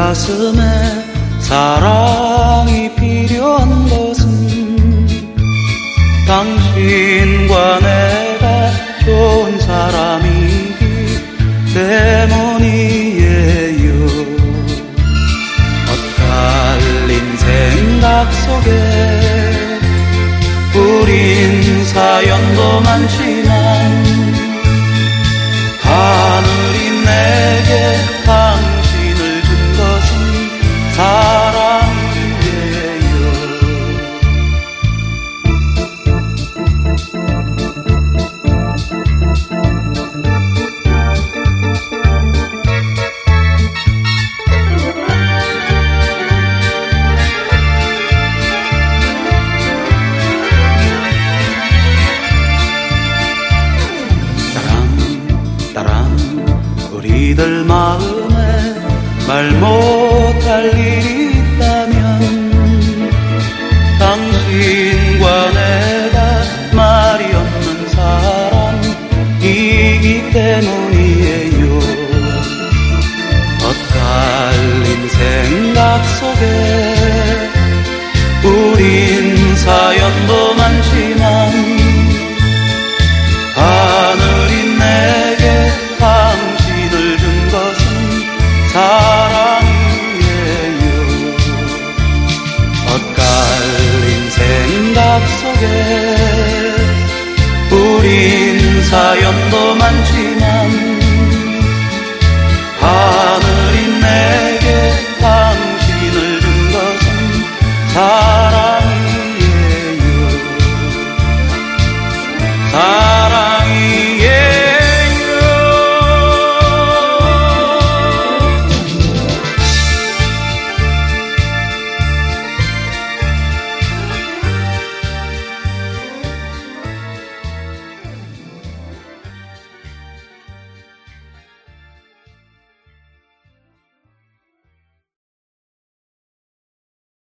가슴에 사랑이 필요한 것은 당신과 내가 좋은 사람이기 때문이에요. 엇갈린 생각 속에 우린 사연도 많지만 하늘이 내게 당신을 준 것은 사랑이에요. 우리들 마음에 말 못할 일이 있다면 당신과 내가 말이 없는 사람이기 때문이에요. 엇갈린 생각 속에 우린 사연도 많지만 하늘이 내게 당신을 준 것은 사랑이에요. 엇갈린 생각 속에 우린 사연도 많지